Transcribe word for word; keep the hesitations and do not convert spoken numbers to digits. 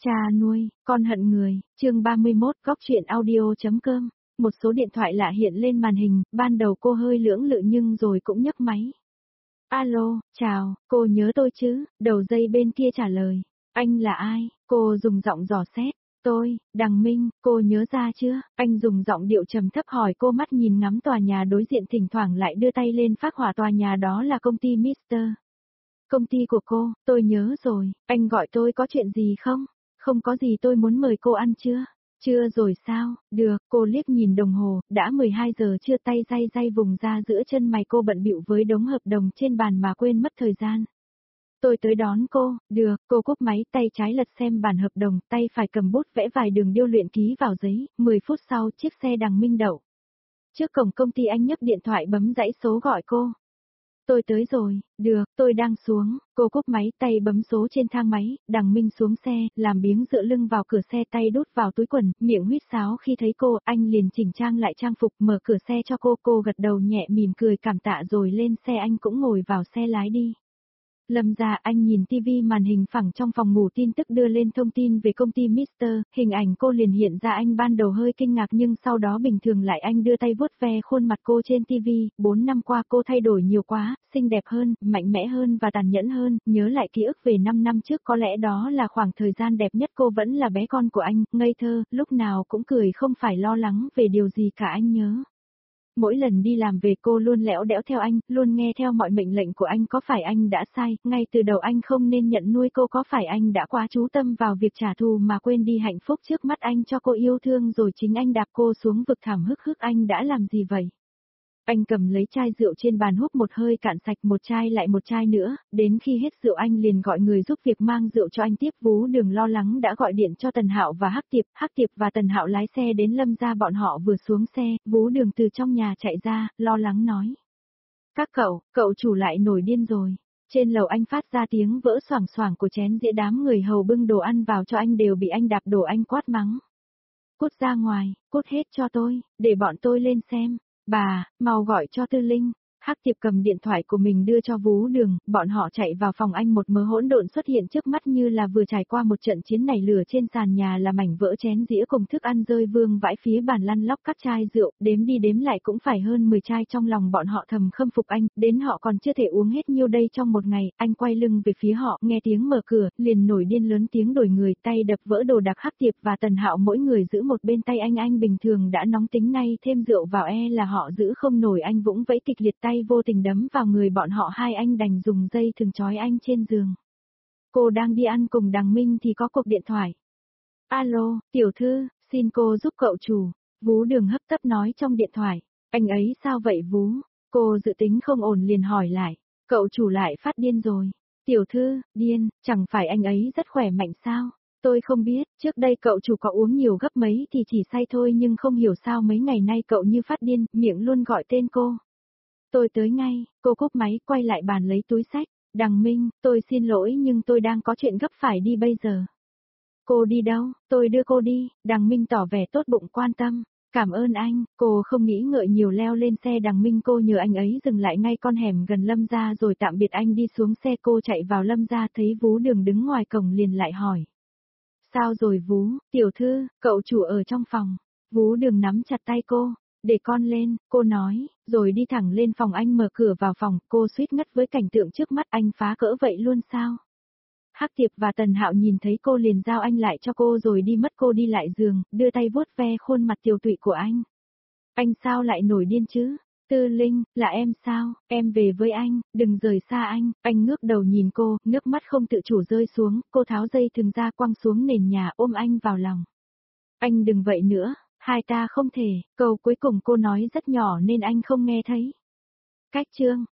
Cha nuôi, con hận người, chương ba mươi mốt, góc truyện audio.com. Một số điện thoại lạ hiện lên màn hình, ban đầu cô hơi lưỡng lự nhưng rồi cũng nhấc máy. Alo, chào, cô nhớ tôi chứ? Đầu dây bên kia trả lời. Anh là ai? Cô dùng giọng dò xét. Tôi, Đằng Minh, cô nhớ ra chưa? Anh dùng giọng điệu trầm thấp hỏi cô, mắt nhìn ngắm tòa nhà đối diện, thỉnh thoảng lại đưa tay lên phác họa tòa nhà đó là công ty mít-tơ. Công ty của cô, tôi nhớ rồi, anh gọi tôi có chuyện gì không? Không có gì, tôi muốn mời cô ăn chưa? Chưa rồi sao? Được, cô liếc nhìn đồng hồ, đã mười hai giờ trưa, tay day day vùng ra giữa chân mày cô bận bịu với đống hợp đồng trên bàn mà quên mất thời gian. Tôi tới đón cô, được, cô cúp máy, tay trái lật xem bản hợp đồng, tay phải cầm bút vẽ vài đường điêu luyện ký vào giấy, mười phút sau chiếc xe Đằng Minh đậu. Trước cổng công ty anh nhấc điện thoại bấm dãy số gọi cô. Tôi tới rồi, được, tôi đang xuống, cô cúp máy, tay bấm số trên thang máy, Đằng Minh xuống xe, làm biếng dựa lưng vào cửa xe, tay đút vào túi quần, miệng huýt sáo khi thấy cô, anh liền chỉnh trang lại trang phục, mở cửa xe cho cô, cô gật đầu nhẹ mỉm cười cảm tạ rồi lên xe, anh cũng ngồi vào xe lái đi. Lâm ra, anh nhìn tivi màn hình phẳng trong phòng ngủ, tin tức đưa lên thông tin về công ty mít-tơ, hình ảnh cô liền hiện ra, anh ban đầu hơi kinh ngạc nhưng sau đó bình thường lại, anh đưa tay vuốt ve khuôn mặt cô trên tivi, bốn năm qua cô thay đổi nhiều quá, xinh đẹp hơn, mạnh mẽ hơn và tàn nhẫn hơn, nhớ lại ký ức về năm năm trước có lẽ đó là khoảng thời gian đẹp nhất, cô vẫn là bé con của anh, ngây thơ, lúc nào cũng cười không phải lo lắng về điều gì cả, anh nhớ. Mỗi lần đi làm về cô luôn lẽo đẽo theo anh, luôn nghe theo mọi mệnh lệnh của anh, có phải anh đã sai, ngay từ đầu anh không nên nhận nuôi cô, có phải anh đã quá chú tâm vào việc trả thù mà quên đi hạnh phúc trước mắt anh cho cô yêu thương rồi chính anh đạp cô xuống vực thẳm hức hức, anh đã làm gì vậy? Anh cầm lấy chai rượu trên bàn húp một hơi cạn sạch, một chai lại một chai nữa, đến khi hết rượu anh liền gọi người giúp việc mang rượu cho anh tiếp. Vú Đường lo lắng đã gọi điện cho Tần Hạo và Hắc Tiệp, Hắc Tiệp và Tần Hạo lái xe đến Lâm gia, bọn họ vừa xuống xe, Vú Đường từ trong nhà chạy ra, lo lắng nói. Các cậu, cậu chủ lại nổi điên rồi. Trên lầu anh phát ra tiếng vỡ xoảng xoảng của chén dĩa, đám người hầu bưng đồ ăn vào cho anh đều bị anh đạp đổ, anh quát mắng. Cút ra ngoài, cút hết cho tôi, để bọn tôi lên xem. Bà, mau gọi cho Tư Linh. Hắc Tiệp cầm điện thoại của mình đưa cho Vú Đường, bọn họ chạy vào phòng anh, một mớ hỗn độn xuất hiện trước mắt như là vừa trải qua một trận chiến nảy lửa, trên sàn nhà là mảnh vỡ chén dĩa cùng thức ăn rơi vương vãi, phía bàn lăn lóc các chai rượu, đếm đi đếm lại cũng phải hơn mười chai, trong lòng bọn họ thầm khâm phục anh, đến họ còn chưa thể uống hết nhiêu đây trong một ngày. Anh quay lưng về phía họ, nghe tiếng mở cửa, liền nổi điên lớn tiếng đuổi người, tay đập vỡ đồ đạc. Hắc Tiệp và Tần Hạo mỗi người giữ một bên tay anh, anh bình thường đã nóng tính, nay thêm rượu vào e là họ giữ không nổi, anh vũng vẫy kịch liệt, tay vô tình đấm vào người bọn họ hai, anh đành dùng dây thừng trói anh trên giường. Cô đang đi ăn cùng Đằng Minh thì có cuộc điện thoại. Alo, tiểu thư, xin cô giúp cậu chủ. Vú Đường hấp tấp nói trong điện thoại. Anh ấy sao vậy Vú? Cô dự tính không ổn liền hỏi lại. Cậu chủ lại phát điên rồi. Tiểu thư, điên, chẳng phải anh ấy rất khỏe mạnh sao? Tôi không biết, trước đây cậu chủ có uống nhiều gấp mấy thì chỉ say thôi, nhưng không hiểu sao mấy ngày nay cậu như phát điên, miệng luôn gọi tên cô. Tôi tới ngay, cô cúp máy, quay lại bàn lấy túi xách. Đằng Minh, tôi xin lỗi nhưng tôi đang có chuyện gấp phải đi bây giờ. Cô đi đâu? Tôi đưa cô đi. Đằng Minh tỏ vẻ tốt bụng quan tâm. Cảm ơn anh. Cô không nghĩ ngợi nhiều leo lên xe Đằng Minh, cô nhờ anh ấy dừng lại ngay con hẻm gần Lâm gia rồi tạm biệt anh đi xuống xe. Cô chạy vào Lâm gia, thấy Vú Đường đứng ngoài cổng liền lại hỏi. Sao rồi Vú? Tiểu thư, cậu chủ ở trong phòng. Vú Đường nắm chặt tay cô. Để con lên, cô nói, rồi đi thẳng lên phòng. Anh mở cửa vào phòng, cô suýt ngất với cảnh tượng trước mắt, anh phá cỡ vậy luôn sao? Hắc Tiệp và Tần Hạo nhìn thấy cô liền giao anh lại cho cô rồi đi mất. Cô đi lại giường, đưa tay vuốt ve khuôn mặt tiều tụy của anh. Anh sao lại nổi điên chứ? Tư Linh, là em sao? Em về với anh, đừng rời xa anh. Anh ngước đầu nhìn cô, nước mắt không tự chủ rơi xuống, cô tháo dây thừng ra quăng xuống nền nhà, ôm anh vào lòng. Anh đừng vậy nữa. Hai ta không thể, câu cuối cùng cô nói rất nhỏ nên anh không nghe thấy. Cách chương.